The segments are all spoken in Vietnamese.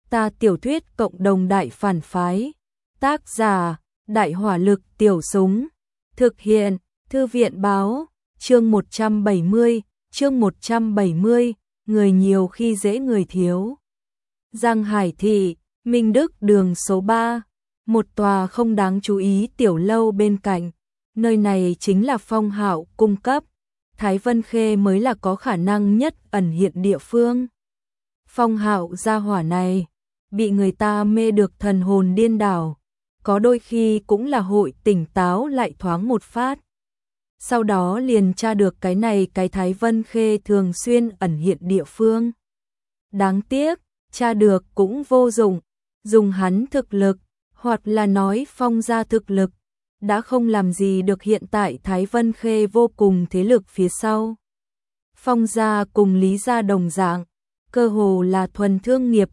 Ta tiểu thuyết cộng đồng đại phản phái. Tác giả: Đại hỏa lực tiểu súng. Thực hiện: Thư viện báo. Chương 170, người nhiều khi dễ người thiếu. Giang Hải thị, Minh Đức đường số 3, một tòa không đáng chú ý tiểu lâu bên cạnh. Nơi này chính là Phong Hạo cung cấp, Thái Vân Khê mới là có khả năng nhất ẩn hiện địa phương. Phong Hạo gia hỏa này, bị người ta mê được thần hồn điên đảo, có đôi khi cũng là hội tỉnh táo lại thoáng một phát. Sau đó liền tra được cái này cái Thái Vân Khê thường xuyên ẩn hiện địa phương. Đáng tiếc, tra được cũng vô dụng, dùng hắn thực lực, hoặc là nói Phong gia thực lực, đã không làm gì được hiện tại Thái Vân Khê vô cùng thế lực phía sau. Phong gia cùng Lý gia đồng dạng, cơ hồ là thuần thương nghiệp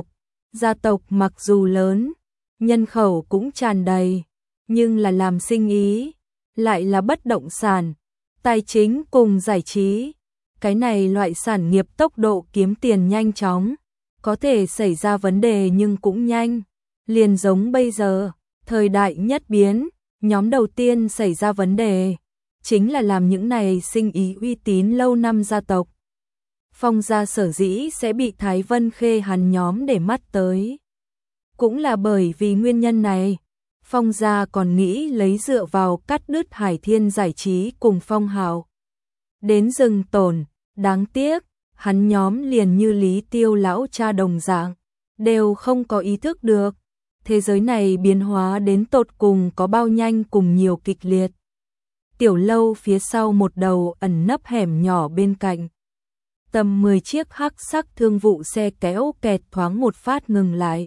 gia tộc mặc dù lớn, nhân khẩu cũng tràn đầy, nhưng là làm sinh ý, lại là bất động sản, tài chính cùng giải trí. Cái này loại sản nghiệp tốc độ kiếm tiền nhanh chóng, có thể xảy ra vấn đề nhưng cũng nhanh. Liền giống bây giờ, thời đại nhất biến, nhóm đầu tiên xảy ra vấn đề, chính là làm những này sinh ý uy tín lâu năm gia tộc. Phong gia sở dĩ sẽ bị Thái Vân Khê hắn nhóm để mắt tới. Cũng là bởi vì nguyên nhân này, Phong gia còn nghĩ lấy dựa vào cắt đứt Hải Thiên giải trí cùng Phong Hạo đến rừng tồn. Đáng tiếc, hắn nhóm liền như Lý Tiêu lão cha đồng dạng, đều không có ý thức được thế giới này biến hóa đến tột cùng có bao nhanh cùng nhiều kịch liệt. Tiểu lâu phía sau một đầu ẩn nấp hẻm nhỏ bên cạnh, tầm 10 chiếc hắc sắc thương vụ xe kéo kẹt thoáng một phát ngừng lại.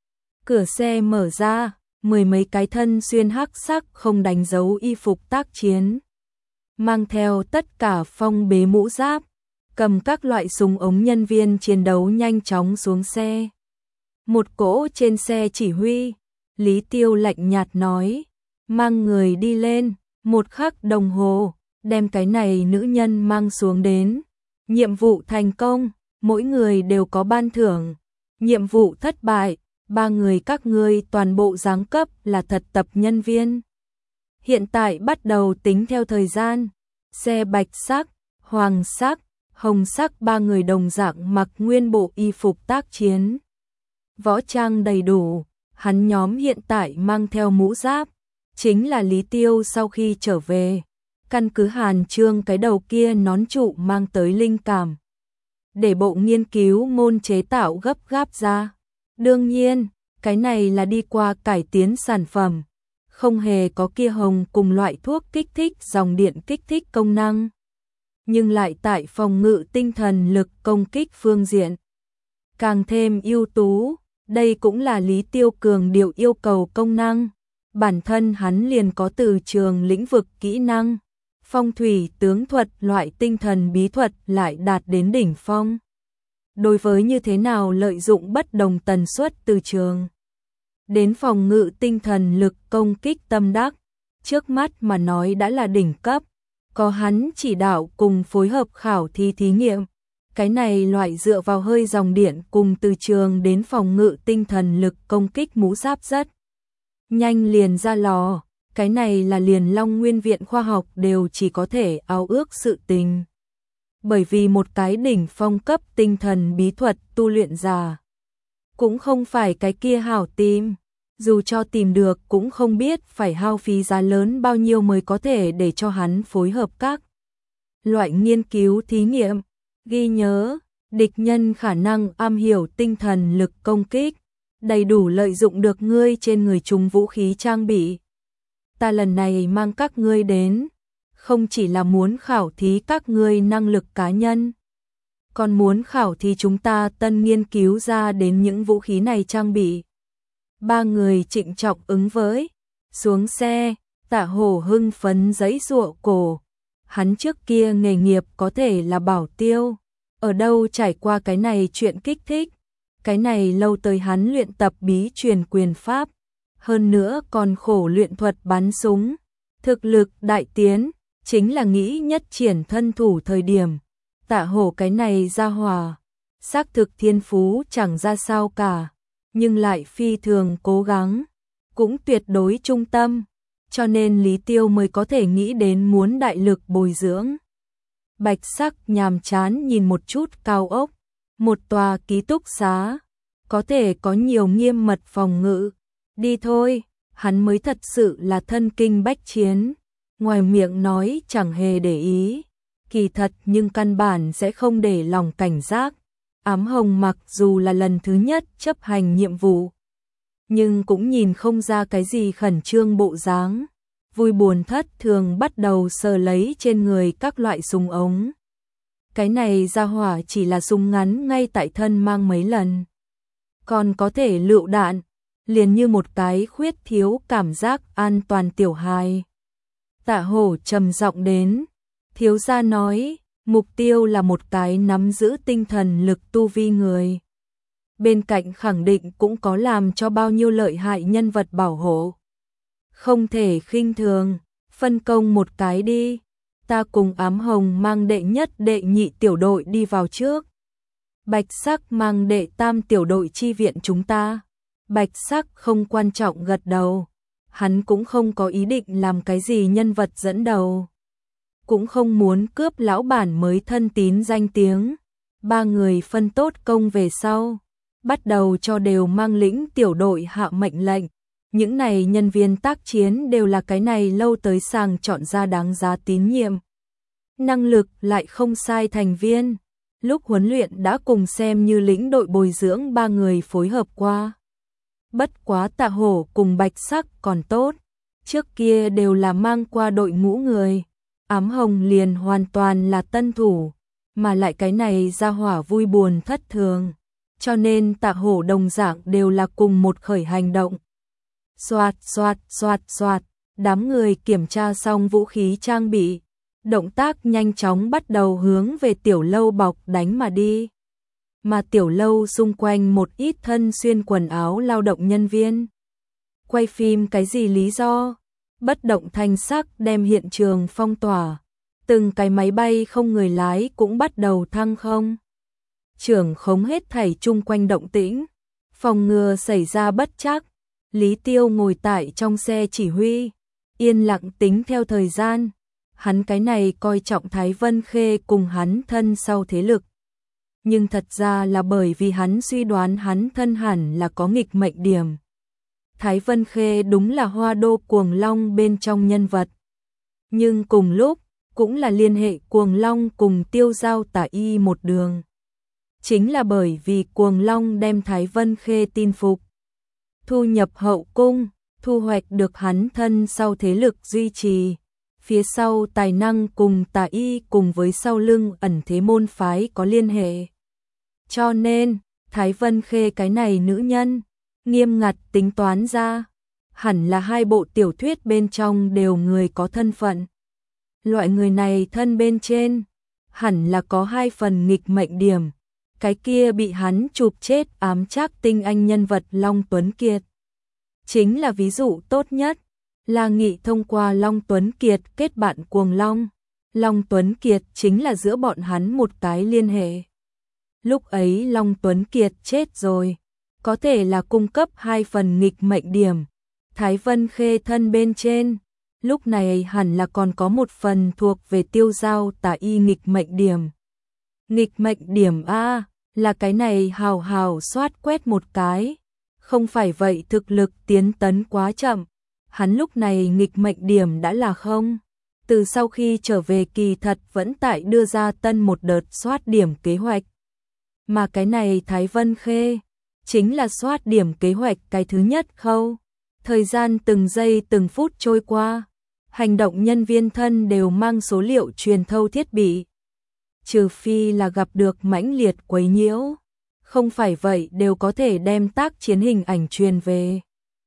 Cửa xe mở ra, mười mấy cái thân xuyên hắc sắc không đánh dấu y phục tác chiến, mang theo tất cả phong bế mũ giáp, cầm các loại súng ống nhân viên chiến đấu nhanh chóng xuống xe. Một cỗ trên xe chỉ huy, Lý Tiêu lạnh nhạt nói, mang người đi lên, 1 khắc đồng hồ, đem cái này nữ nhân mang xuống đến. Nhiệm vụ thành công, mỗi người đều có ban thưởng. Nhiệm vụ thất bại, 3 người các ngươi toàn bộ giáng cấp là thật tập nhân viên. Hiện tại bắt đầu tính theo thời gian. Xe bạch sắc, hoàng sắc, hồng sắc 3 người đồng dạng mặc nguyên bộ y phục tác chiến. Võ trang đầy đủ, hắn nhóm hiện tại mang theo mũ giáp, chính là Lý Tiêu sau khi trở về, căn cứ Hàn Trương cái đầu kia nón trụ mang tới linh cảm, để bộ nghiên cứu môn chế tạo gấp gáp ra. Đương nhiên, cái này là đi qua cải tiến sản phẩm, không hề có kia hồng cùng loại thuốc kích thích dòng điện kích thích công năng, nhưng lại tại phòng ngự tinh thần lực công kích phương diện càng thêm ưu tú. Đây cũng là Lý Tiêu cường điệu yêu cầu công năng. Bản thân hắn liền có từ trường lĩnh vực kỹ năng, phong thủy tướng thuật loại tinh thần bí thuật lại đạt đến đỉnh phong. Đối với như thế nào lợi dụng bất đồng tần suất từ trường đến phòng ngự tinh thần lực công kích tâm đắc, trước mắt mà nói đã là đỉnh cấp. Có hắn chỉ đạo cùng phối hợp khảo thí thí nghiệm, cái này loại dựa vào hơi dòng điện cùng từ trường đến phòng ngự tinh thần lực công kích mũ giáp rất nhanh liền ra lò. Cái này là liền Long Nguyên viện khoa học đều chỉ có thể ao ước sự tình. Bởi vì một cái đỉnh phong cấp tinh thần bí thuật tu luyện giả cũng không phải cái kia hảo tìm, dù cho tìm được cũng không biết phải hao phí giá lớn bao nhiêu mới có thể để cho hắn phối hợp các loại nghiên cứu thí nghiệm. Ghi nhớ, địch nhân khả năng am hiểu tinh thần lực công kích, đầy đủ lợi dụng được ngươi trên người chúng vũ khí trang bị. Ta lần này mang các ngươi đến, không chỉ là muốn khảo thí các ngươi năng lực cá nhân, còn muốn khảo thí chúng ta tân nghiên cứu ra đến những vũ khí này trang bị. 3 người trịnh trọng ứng với, xuống xe. Tạ Hổ hưng phấn giãy giụa cổ. Hắn trước kia nghề nghiệp có thể là bảo tiêu, ở đâu trải qua cái này chuyện kích thích, cái này lâu tới hắn luyện tập bí truyền quyền pháp, hơn nữa còn khổ luyện thuật bắn súng, thực lực đại tiến, chính là nghĩ nhất triển thân thủ thời điểm. Tạ Hổ cái này ra hỏa, xác thực thiên phú chẳng ra sao cả, nhưng lại phi thường cố gắng, cũng tuyệt đối trung tâm, cho nên Lý Tiêu mới có thể nghĩ đến muốn đại lực bồi dưỡng. Bạch Sắc nhàm chán nhìn một chút cao ốc, một tòa ký túc xá, có thể có nhiều nghiêm mật phòng ngự. Đi thôi, hắn mới thật sự là thân kinh bách chiến, ngoài miệng nói chẳng hề để ý, kỳ thật nhưng căn bản sẽ không để lòng cảnh giác. Ám Hồng mặc dù là lần thứ nhất chấp hành nhiệm vụ, nhưng cũng nhìn không ra cái gì khẩn trương bộ dáng, vui buồn thất thường bắt đầu sờ lấy trên người các loại súng ống. Cái này ra hỏa chỉ là súng ngắn ngay tại thân mang mấy lần, còn có thể lựu đạn, liền như một cái khuyết thiếu cảm giác an toàn tiểu hài. Tạ Hổ trầm giọng đến, thiếu gia nói, mục tiêu là một cái nắm giữ tinh thần lực tu vi người. Bên cạnh khẳng định cũng có làm cho bao nhiêu lợi hại nhân vật bảo hộ. Không thể khinh thường, phân công một cái đi, ta cùng Ám Hồng mang đệ nhất đệ nhị tiểu đội đi vào trước. Bạch Sắc mang đệ tam tiểu đội chi viện chúng ta. Bạch Sắc không quan trọng gật đầu, hắn cũng không có ý định làm cái gì nhân vật dẫn đầu, cũng không muốn cướp lão bản mới thân tín danh tiếng. Ba người phân tốt công về sau, bắt đầu cho đều mang lĩnh tiểu đội hạ mệnh lệnh. Những này nhân viên tác chiến đều là cái này lâu tới sàng chọn ra đáng giá tín nhiệm, năng lực lại không sai thành viên. Lúc huấn luyện đã cùng xem như lĩnh đội bồi dưỡng ba người phối hợp qua. Bất quá Tạ Hổ cùng Bạch Sắc còn tốt, trước kia đều là mang qua đội ngũ người. Ám Hồng liền hoàn toàn là tân thủ, mà lại cái này ra hỏa vui buồn thất thường, cho nên Tạ Hổ đồng dạng đều là cùng một khởi hành động. Xoạt xoạt xoạt xoạt, đám người kiểm tra xong vũ khí trang bị, động tác nhanh chóng bắt đầu hướng về tiểu lâu bọc đánh mà đi. Mà tiểu lâu xung quanh một ít thân xuyên quần áo lao động nhân viên. Quay phim cái gì lý do? Bất động thanh sắc đem hiện trường phong tỏa. Từng cái máy bay không người lái cũng bắt đầu thăng không. Trưởng khống hết thảy chung quanh động tĩnh, phòng ngừa xảy ra bất trắc. Lý Tiêu ngồi tại trong xe chỉ huy, yên lặng tính theo thời gian. Hắn cái này coi trọng Thái Vân Khê cùng hắn thân sau thế lực. Nhưng thật ra là bởi vì hắn suy đoán hắn thân hẳn là có nghịch mệnh điểm. Thái Vân Khê đúng là Hoa Đô Cuồng Long bên trong nhân vật. Nhưng cùng lúc, cũng là liên hệ Cuồng Long cùng Tiêu Giao Tả Y một đường. Chính là bởi vì Cuồng Long đem Thái Vân Khê tin phục, thu nhập hậu cung, thu hoạch được hắn thân sau thế lực duy trì. Phía sau tài năng cùng Tả Y cùng với sau lưng ẩn thế môn phái có liên hệ. Cho nên, Thái Vân Khê cái này nữ nhân, nghiêm ngặt tính toán ra, hẳn là hai bộ tiểu thuyết bên trong đều người có thân phận. Loại người này thân bên trên, hẳn là có hai phần nghịch mệnh điểm. Cái kia bị hắn chụp chết ám trác tinh anh nhân vật Long Tuấn Kiệt. Chính là ví dụ tốt nhất, là nghị thông qua Long Tuấn Kiệt kết bạn Cuồng Long. Long Tuấn Kiệt chính là giữa bọn hắn một cái liên hệ. Lúc ấy Long Tuấn Kiệt chết rồi, có thể là cung cấp hai phần nghịch mệnh điểm. Thái Vân Khê thân bên trên, lúc này hẳn là còn có một phần thuộc về Tiêu Giao Tả Y nghịch mệnh điểm. Nghịch mệnh điểm A, là cái này hào hào soát quét một cái. Không phải vậy thực lực tiến tấn quá chậm. Hắn lúc này nghịch mệnh điểm đã là không. Từ sau khi trở về kỳ thật vẫn tại đưa ra tân một đợt soát điểm kế hoạch. Mà cái này Thái Vân Khê, chính là soát điểm kế hoạch cái thứ nhất khâu. Thời gian từng giây từng phút trôi qua, hành động nhân viên thân đều mang số liệu truyền thâu thiết bị. Trừ phi là gặp được mãnh liệt quấy nhiễu, không phải vậy đều có thể đem tác chiến hình ảnh truyền về.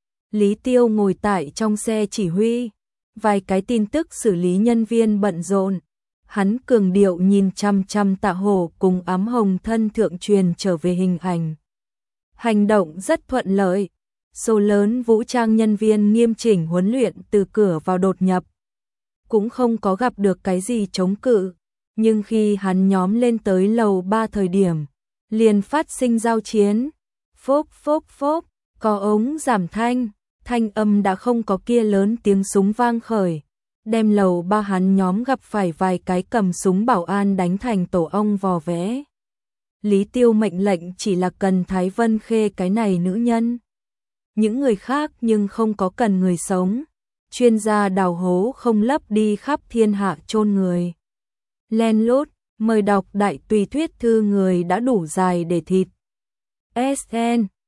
Lý Tiêu ngồi tại trong xe chỉ huy, vài cái tin tức xử lý nhân viên bận rộn. Hắn cường điệu nhìn chăm chăm Tạ Hổ cùng Ám Hồng thân thượng truyền trở về hình ảnh. Hành động rất thuận lợi, số lớn vũ trang nhân viên nghiêm chỉnh huấn luyện từ cửa vào đột nhập. Cũng không có gặp được cái gì chống cự, nhưng khi hắn nhóm lên tới lầu 3 thời điểm, liền phát sinh giao chiến. phốp phốp phốp, có ống giảm thanh, thanh âm đã không có kia lớn tiếng súng vang khởi, đem lầu ba hắn nhóm gặp phải vài cái cầm súng bảo an đánh thành tổ ong vò vẽ. Lý Tiêu mệnh lệnh chỉ là cần Thái Vân Khê cái này nữ nhân. Những người khác nhưng không có cần người sống. Chuyên gia đào hố không lấp đi khắp thiên hạ chôn người. Len lút, mời đọc đại tùy thuyết thư người đã đủ dài để thịt. SN